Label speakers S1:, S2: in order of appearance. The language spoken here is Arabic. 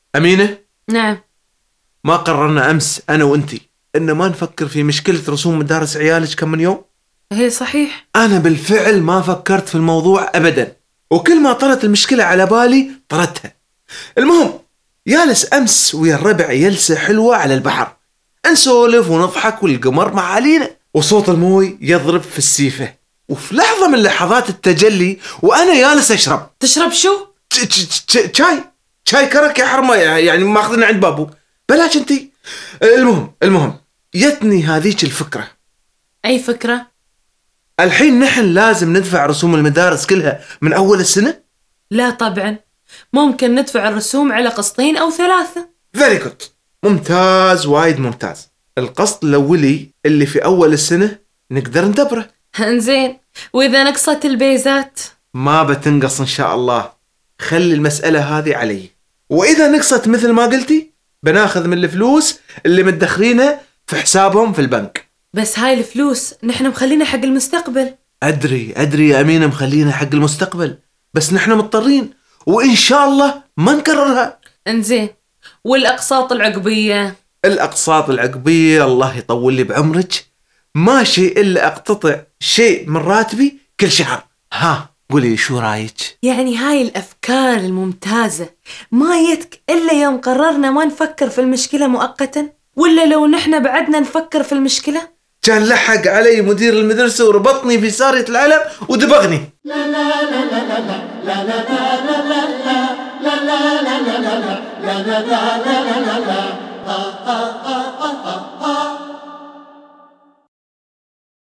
S1: أمينة،
S2: نعم.
S1: ما قررنا أمس أنا وأنتي إن ما نفكر في مشكلة رسوم مدارس عيالك كم من يوم؟
S2: هي صحيح.
S1: أنا بالفعل ما فكرت في الموضوع أبدا، وكل ما طرت المشكلة على بالي طردتها. المهم، جالس أمس ويا الربع جلسة حلوة على البحر، نسولف ونضحك والقمر مع علينا وصوت الموي يضرب في السيفة، وفي لحظة من لحظات التجلي وأنا جالس أشرب
S2: تشرب شو؟
S1: شاي كرك يا حرمة، يعني ماخذنا عند بابو. بلاش انتي. المهم جتني هذيك الفكرة.
S2: أي فكرة؟
S1: الحين نحن لازم ندفع رسوم المدارس كلها من أول السنة؟
S2: لا طبعا، ممكن ندفع الرسوم على قسطين أو 3.
S1: Very good. ممتاز، وايد ممتاز. القسط الأولي اللي في أول السنة نقدر ندبره.
S2: انزين، وإذا نقصت البيزات؟
S1: ما بتنقص إن شاء الله، خلي المسألة هذه علي. وإذا نقصت مثل ما قلتي بناخذ من الفلوس اللي مدخرينها في حسابهم في البنك.
S2: بس هاي الفلوس نحن مخلينا حق المستقبل.
S1: أدري يا أمينة، مخلينا حق المستقبل، بس نحن مضطرين وإن شاء الله ما نكررها.
S2: انزين، والأقساط العقبية؟
S1: الأقساط العقبية الله يطول لي بعمرك، ما شيء إلا أقتطع شيء من راتبي كل شهر. ها قولي شو رايك؟
S2: يعني هاي الأفكار الممتازة ما يتك إلا يوم قررنا ما نفكر في المشكلة مؤقتا، ولا لو نحن بعدنا نفكر في المشكلة؟
S1: كان لحق علي مدير المدرسة وربطني في سارية العلم ودبغني.